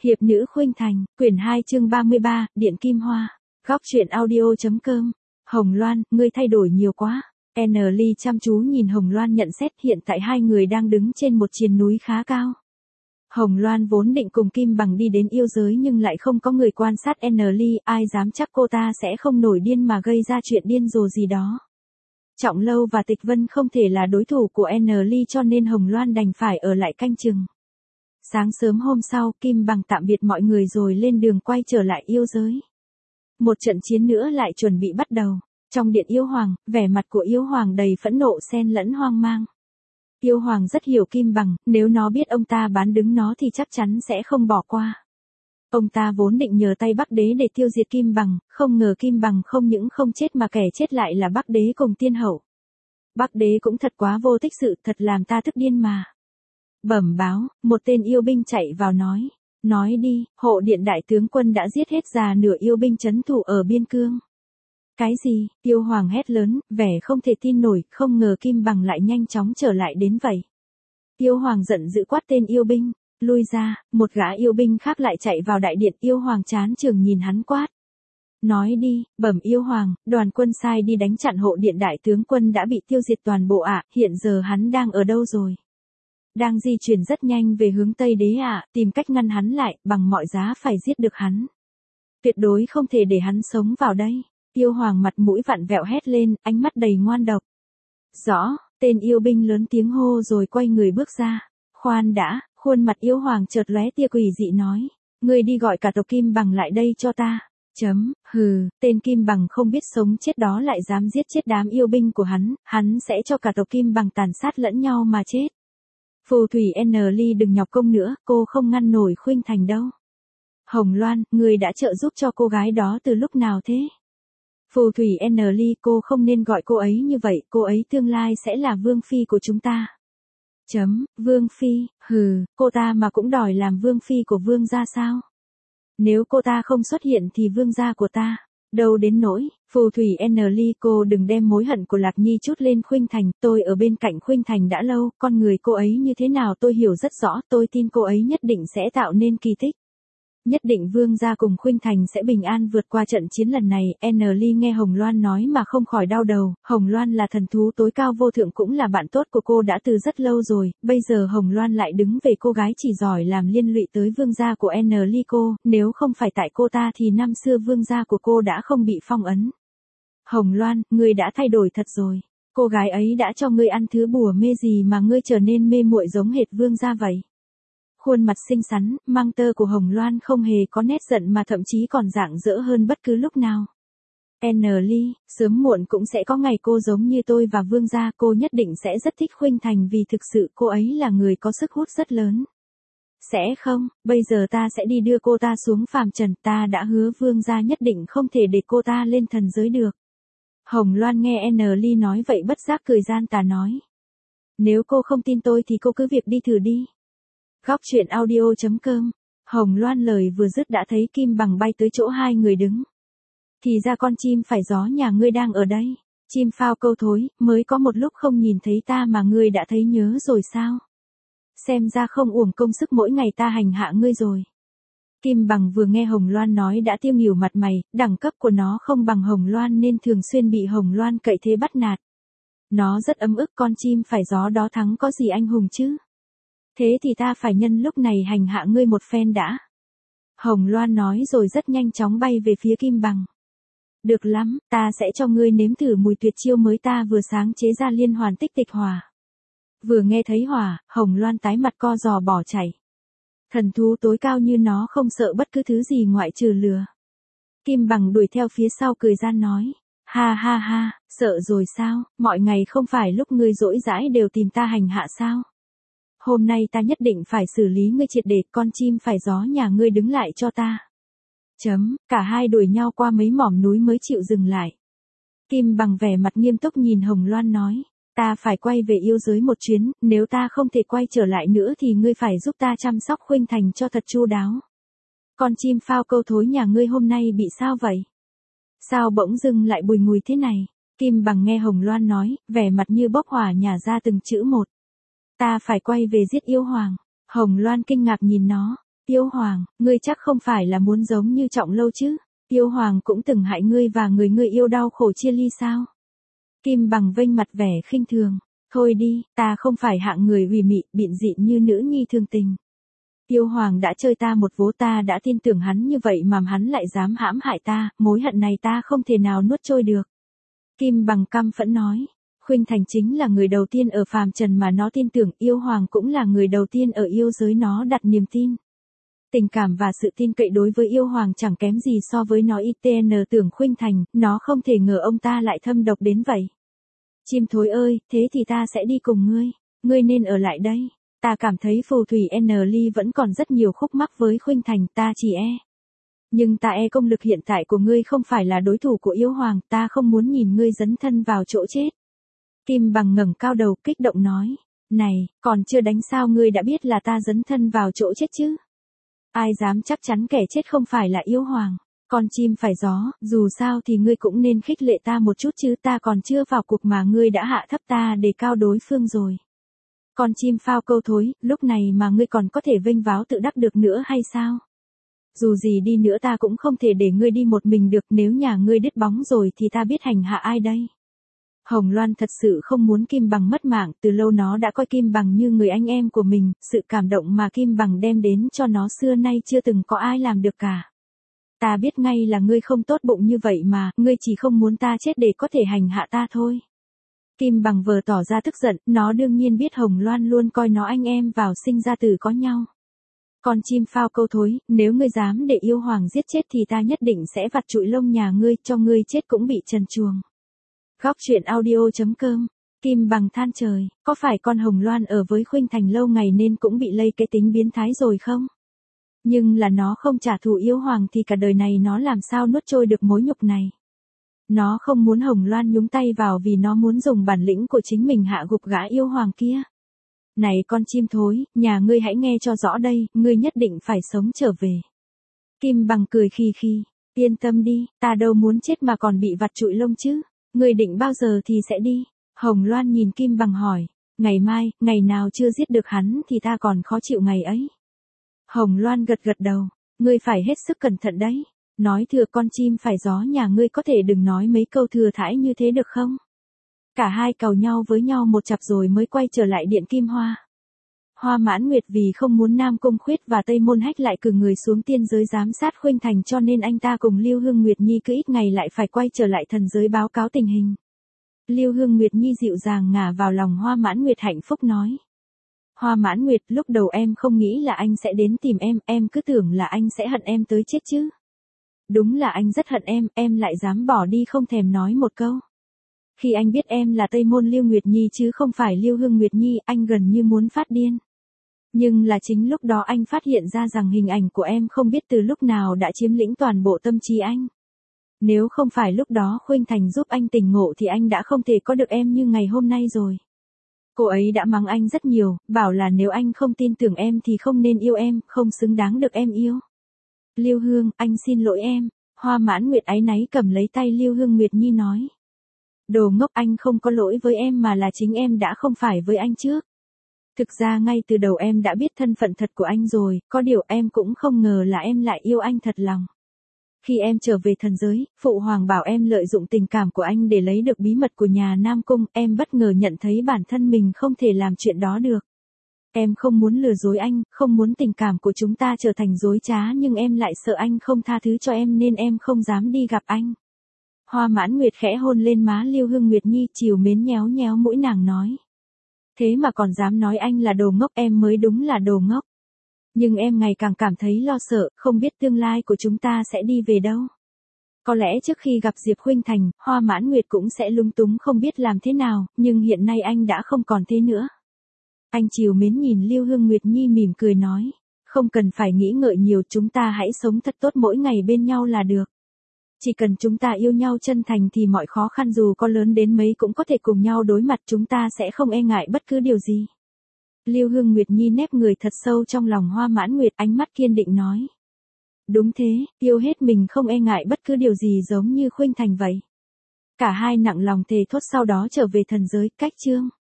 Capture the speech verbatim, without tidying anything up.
Hiệp nữ Khuynh Thành, quyển hai chương ba mươi ba, Điện Kim Hoa. Góc truyện audio.com. Hồng Loan, ngươi thay đổi nhiều quá. N-Ly chăm chú nhìn Hồng Loan nhận xét, hiện tại hai người đang đứng trên một triền núi khá cao. Hồng Loan vốn định cùng Kim Bằng đi đến yêu giới nhưng lại không có người quan sát N-Ly, ai dám chắc cô ta sẽ không nổi điên mà gây ra chuyện điên rồ gì đó. Trọng Lâu và Tịch Vân không thể là đối thủ của N-Ly cho nên Hồng Loan đành phải ở lại canh chừng. Sáng sớm hôm sau, Kim Bằng tạm biệt mọi người rồi lên đường quay trở lại yêu giới. Một trận chiến nữa lại chuẩn bị bắt đầu. Trong điện yêu hoàng, vẻ mặt của yêu hoàng đầy phẫn nộ xen lẫn hoang mang. Yêu hoàng rất hiểu Kim Bằng, nếu nó biết ông ta bán đứng nó thì chắc chắn sẽ không bỏ qua. Ông ta vốn định nhờ tay Bắc Đế để tiêu diệt Kim Bằng, không ngờ Kim Bằng không những không chết mà kẻ chết lại là Bắc Đế cùng tiên hậu. Bắc Đế cũng thật quá vô tích sự, thật làm ta tức điên mà. Bẩm báo, một tên yêu binh chạy vào nói. Nói đi, hộ điện đại tướng quân đã giết hết già nửa yêu binh trấn thủ ở biên cương. Cái gì? Yêu hoàng hét lớn, vẻ không thể tin nổi, không ngờ Kim Bằng lại nhanh chóng trở lại đến vậy. Yêu hoàng giận dữ quát tên yêu binh, lui ra, một gã yêu binh khác lại chạy vào đại điện, yêu hoàng chán chường nhìn hắn quát. Nói đi, bẩm yêu hoàng, đoàn quân sai đi đánh chặn hộ điện đại tướng quân đã bị tiêu diệt toàn bộ ạ, hiện giờ hắn đang ở đâu rồi? Đang di chuyển rất nhanh về hướng Tây Đế ạ, tìm cách ngăn hắn lại, bằng mọi giá phải giết được hắn. Tuyệt đối không thể để hắn sống vào đây. Yêu hoàng mặt mũi vặn vẹo hét lên, ánh mắt đầy ngoan độc. Rõ, tên yêu binh lớn tiếng hô rồi quay người bước ra. Khoan đã, khuôn mặt yêu hoàng chợt lóe tia quỷ dị nói. Ngươi đi gọi cả tộc Kim Bằng lại đây cho ta. Chấm, hừ, tên Kim Bằng không biết sống chết đó lại dám giết chết đám yêu binh của hắn, hắn sẽ cho cả tộc Kim Bằng tàn sát lẫn nhau mà chết. Phù thủy N-Ly đừng nhọc công nữa, cô không ngăn nổi Khuynh Thành đâu. Hồng Loan, ngươi đã trợ giúp cho cô gái đó từ lúc nào thế? Phù thủy N-Ly, cô không nên gọi cô ấy như vậy, cô ấy tương lai sẽ là vương phi của chúng ta. Chấm, vương phi, hừ, cô ta mà cũng đòi làm vương phi của vương gia sao? Nếu cô ta không xuất hiện thì vương gia của ta, đâu đến nỗi. Phù thủy N-Ly, cô đừng đem mối hận của Lạc Nhi chút lên Khuynh Thành, tôi ở bên cạnh Khuynh Thành đã lâu, con người cô ấy như thế nào tôi hiểu rất rõ, tôi tin cô ấy nhất định sẽ tạo nên kỳ tích. Nhất định vương gia cùng Khuynh Thành sẽ bình an vượt qua trận chiến lần này. N-Ly nghe Hồng Loan nói mà không khỏi đau đầu, Hồng Loan là thần thú tối cao vô thượng cũng là bạn tốt của cô đã từ rất lâu rồi, bây giờ Hồng Loan lại đứng về cô gái chỉ giỏi làm liên lụy tới vương gia của N-Ly cô, nếu không phải tại cô ta thì năm xưa vương gia của cô đã không bị phong ấn. Hồng Loan, ngươi đã thay đổi thật rồi. Cô gái ấy đã cho ngươi ăn thứ bùa mê gì mà ngươi trở nên mê muội giống hệt vương gia vậy? Khuôn mặt xinh xắn, mang tơ của Hồng Loan không hề có nét giận mà thậm chí còn rạng rỡ hơn bất cứ lúc nào. N-Ly, sớm muộn cũng sẽ có ngày cô giống như tôi và vương gia, cô nhất định sẽ rất thích Khuynh Thành vì thực sự cô ấy là người có sức hút rất lớn. Sẽ không, bây giờ ta sẽ đi đưa cô ta xuống phàm trần, ta đã hứa vương gia nhất định không thể để cô ta lên thần giới được. Hồng Loan nghe N-Ly nói vậy bất giác cười gian tà nói. Nếu cô không tin tôi thì cô cứ việc đi thử đi. Góc truyện audio.com. Hồng Loan lời vừa dứt đã thấy Kim Bằng bay tới chỗ hai người đứng. Thì ra con chim phải gió nhà ngươi đang ở đây. Chim phao câu thối, mới có một lúc không nhìn thấy ta mà ngươi đã thấy nhớ rồi sao? Xem ra không uổng công sức mỗi ngày ta hành hạ ngươi rồi. Kim Bằng vừa nghe Hồng Loan nói đã tiêu nghỉu mặt mày, đẳng cấp của nó không bằng Hồng Loan nên thường xuyên bị Hồng Loan cậy thế bắt nạt. Nó rất ấm ức, con chim phải gió đó thắng có gì anh hùng chứ? Thế thì ta phải nhân lúc này hành hạ ngươi một phen đã. Hồng Loan nói rồi rất nhanh chóng bay về phía Kim Bằng. Được lắm, ta sẽ cho ngươi nếm thử mùi tuyệt chiêu mới ta vừa sáng chế ra liên hoàn tích tịch hỏa. Vừa nghe thấy hỏa, Hồng Loan tái mặt co giò bỏ chạy. Thần thú tối cao như nó không sợ bất cứ thứ gì ngoại trừ lửa. Kim Bằng đuổi theo phía sau cười gian nói. Ha ha ha, sợ rồi sao, mọi ngày không phải lúc ngươi rỗi rãi đều tìm ta hành hạ sao? Hôm nay ta nhất định phải xử lý ngươi triệt để, con chim phải gió nhà ngươi đứng lại cho ta. Chấm, cả hai đuổi nhau qua mấy mỏm núi mới chịu dừng lại. Kim Bằng vẻ mặt nghiêm túc nhìn Hồng Loan nói. Ta phải quay về yêu giới một chuyến, nếu ta không thể quay trở lại nữa thì ngươi phải giúp ta chăm sóc Khuynh Thành cho thật chu đáo. Con chim phao câu thối nhà ngươi hôm nay bị sao vậy? Sao bỗng dưng lại bùi ngùi thế này? Kim Bằng nghe Hồng Loan nói, vẻ mặt như bốc hỏa nhả ra từng chữ một. Ta phải quay về giết yêu hoàng. Hồng Loan kinh ngạc nhìn nó. Yêu Hoàng, ngươi chắc không phải là muốn giống như Trọng Lâu chứ? Yêu Hoàng cũng từng hại ngươi và người ngươi yêu đau khổ chia ly sao? Kim Bằng vênh mặt vẻ khinh thường. Thôi đi, ta không phải hạng người ủy mị, bịn dị như nữ nhi thương tình. Yêu Hoàng đã chơi ta một vố, ta đã tin tưởng hắn như vậy mà hắn lại dám hãm hại ta, mối hận này ta không thể nào nuốt trôi được. Kim Bằng căm phẫn nói, Khuynh Thành chính là người đầu tiên ở phàm trần mà nó tin tưởng, Yêu Hoàng cũng là người đầu tiên ở yêu giới nó đặt niềm tin. Tình cảm và sự tin cậy đối với Yêu Hoàng chẳng kém gì so với nó. i tê en tưởng Khuynh Thành, nó không thể ngờ ông ta lại thâm độc đến vậy. Chim thối ơi, thế thì ta sẽ đi cùng ngươi, ngươi nên ở lại đây. Ta cảm thấy phù thủy N Ly vẫn còn rất nhiều khúc mắc với Khuynh Thành, ta chỉ e. Nhưng ta e công lực hiện tại của ngươi không phải là đối thủ của Yêu Hoàng, ta không muốn nhìn ngươi dấn thân vào chỗ chết. Kim Bằng ngẩng cao đầu kích động nói, này, còn chưa đánh sao ngươi đã biết là ta dấn thân vào chỗ chết chứ? Ai dám chắc chắn kẻ chết không phải là Yêu Hoàng? Con chim phải gió, dù sao thì ngươi cũng nên khích lệ ta một chút chứ, ta còn chưa vào cuộc mà ngươi đã hạ thấp ta để cao đối phương rồi. Con chim phao câu thối, lúc này mà ngươi còn có thể vênh váo tự đắc được nữa hay sao? Dù gì đi nữa ta cũng không thể để ngươi đi một mình được, nếu nhà ngươi đứt bóng rồi thì ta biết hành hạ ai đây? Hồng Loan thật sự không muốn Kim Bằng mất mạng, từ lâu nó đã coi Kim Bằng như người anh em của mình, sự cảm động mà Kim Bằng đem đến cho nó xưa nay chưa từng có ai làm được cả. Ta biết ngay là ngươi không tốt bụng như vậy mà, ngươi chỉ không muốn ta chết để có thể hành hạ ta thôi. Kim Bằng vờ tỏ ra tức giận, nó đương nhiên biết Hồng Loan luôn coi nó anh em vào sinh ra tử có nhau. Con chim phao câu thối, nếu ngươi dám để Yêu Hoàng giết chết thì ta nhất định sẽ vặt trụi lông nhà ngươi, cho ngươi chết cũng bị trần truồng. Góc truyện audio chấm com. Kim Bằng than trời, có phải con Hồng Loan ở với Khuynh Thành lâu ngày nên cũng bị lây cái tính biến thái rồi không? Nhưng là nó không trả thù Yêu Hoàng thì cả đời này nó làm sao nuốt trôi được mối nhục này. Nó không muốn Hồng Loan nhúng tay vào vì nó muốn dùng bản lĩnh của chính mình hạ gục gã Yêu Hoàng kia. Này con chim thối, nhà ngươi hãy nghe cho rõ đây, ngươi nhất định phải sống trở về. Kim Bằng cười khi khi, yên tâm đi, ta đâu muốn chết mà còn bị vặt trụi lông chứ, ngươi định bao giờ thì sẽ đi? Hồng Loan nhìn Kim Bằng hỏi, ngày mai, ngày nào chưa giết được hắn thì ta còn khó chịu ngày ấy. Hồng Loan gật gật đầu, ngươi phải hết sức cẩn thận đấy. Nói thừa con chim phải gió nhà ngươi có thể đừng nói mấy câu thừa thãi như thế được không? Cả hai càu nhau với nhau một chặp rồi mới quay trở lại điện Kim Hoa. Hoa Mãn Nguyệt vì không muốn Nam Cung Khuyết và Tây Môn Hách lại cử người xuống tiên giới giám sát Khuynh Thành cho nên anh ta cùng Lưu Hương Nguyệt Nhi cứ ít ngày lại phải quay trở lại thần giới báo cáo tình hình. Lưu Hương Nguyệt Nhi dịu dàng ngả vào lòng Hoa Mãn Nguyệt hạnh phúc nói. Hoa Mãn Nguyệt, lúc đầu em không nghĩ là anh sẽ đến tìm em, em cứ tưởng là anh sẽ hận em tới chết chứ. Đúng là anh rất hận em, em lại dám bỏ đi không thèm nói một câu. Khi anh biết em là Tây Môn Lưu Nguyệt Nhi chứ không phải Lưu Hương Nguyệt Nhi, anh gần như muốn phát điên. Nhưng là chính lúc đó anh phát hiện ra rằng hình ảnh của em không biết từ lúc nào đã chiếm lĩnh toàn bộ tâm trí anh. Nếu không phải lúc đó Khuynh Thành giúp anh tỉnh ngộ thì anh đã không thể có được em như ngày hôm nay rồi. Cô ấy đã mắng anh rất nhiều, bảo là nếu anh không tin tưởng em thì không nên yêu em, không xứng đáng được em yêu. Lưu Hương, anh xin lỗi em. Hoa Mãn Nguyệt áy náy cầm lấy tay Lưu Hương Nguyệt Nhi nói. Đồ ngốc, anh không có lỗi với em mà là chính em đã không phải với anh trước. Thực ra ngay từ đầu em đã biết thân phận thật của anh rồi, có điều em cũng không ngờ là em lại yêu anh thật lòng. Khi em trở về thần giới, Phụ Hoàng bảo em lợi dụng tình cảm của anh để lấy được bí mật của nhà Nam Cung, em bất ngờ nhận thấy bản thân mình không thể làm chuyện đó được. Em không muốn lừa dối anh, không muốn tình cảm của chúng ta trở thành dối trá nhưng em lại sợ anh không tha thứ cho em nên em không dám đi gặp anh. Hoa Mãn Nguyệt khẽ hôn lên má Lưu Hương Nguyệt Nhi chiều mến nhéo nhéo mũi nàng nói. Thế mà còn dám nói anh là đồ ngốc, em mới đúng là đồ ngốc. Nhưng em ngày càng cảm thấy lo sợ, không biết tương lai của chúng ta sẽ đi về đâu. Có lẽ trước khi gặp Diệp Khuynh Thành, Hoa Mãn Nguyệt cũng sẽ lúng túng không biết làm thế nào, nhưng hiện nay anh đã không còn thế nữa. Anh chiều mến nhìn Lưu Hương Nguyệt Nhi mỉm cười nói, không cần phải nghĩ ngợi nhiều, chúng ta hãy sống thật tốt mỗi ngày bên nhau là được. Chỉ cần chúng ta yêu nhau chân thành thì mọi khó khăn dù có lớn đến mấy cũng có thể cùng nhau đối mặt, chúng ta sẽ không e ngại bất cứ điều gì. Lưu Hương Nguyệt Nhi nép người thật sâu trong lòng Hoa Mãn Nguyệt, ánh mắt kiên định nói. Đúng thế, yêu hết mình không e ngại bất cứ điều gì giống như Khuynh Thành vậy. Cả hai nặng lòng thề thốt sau đó trở về thần giới, cách chương.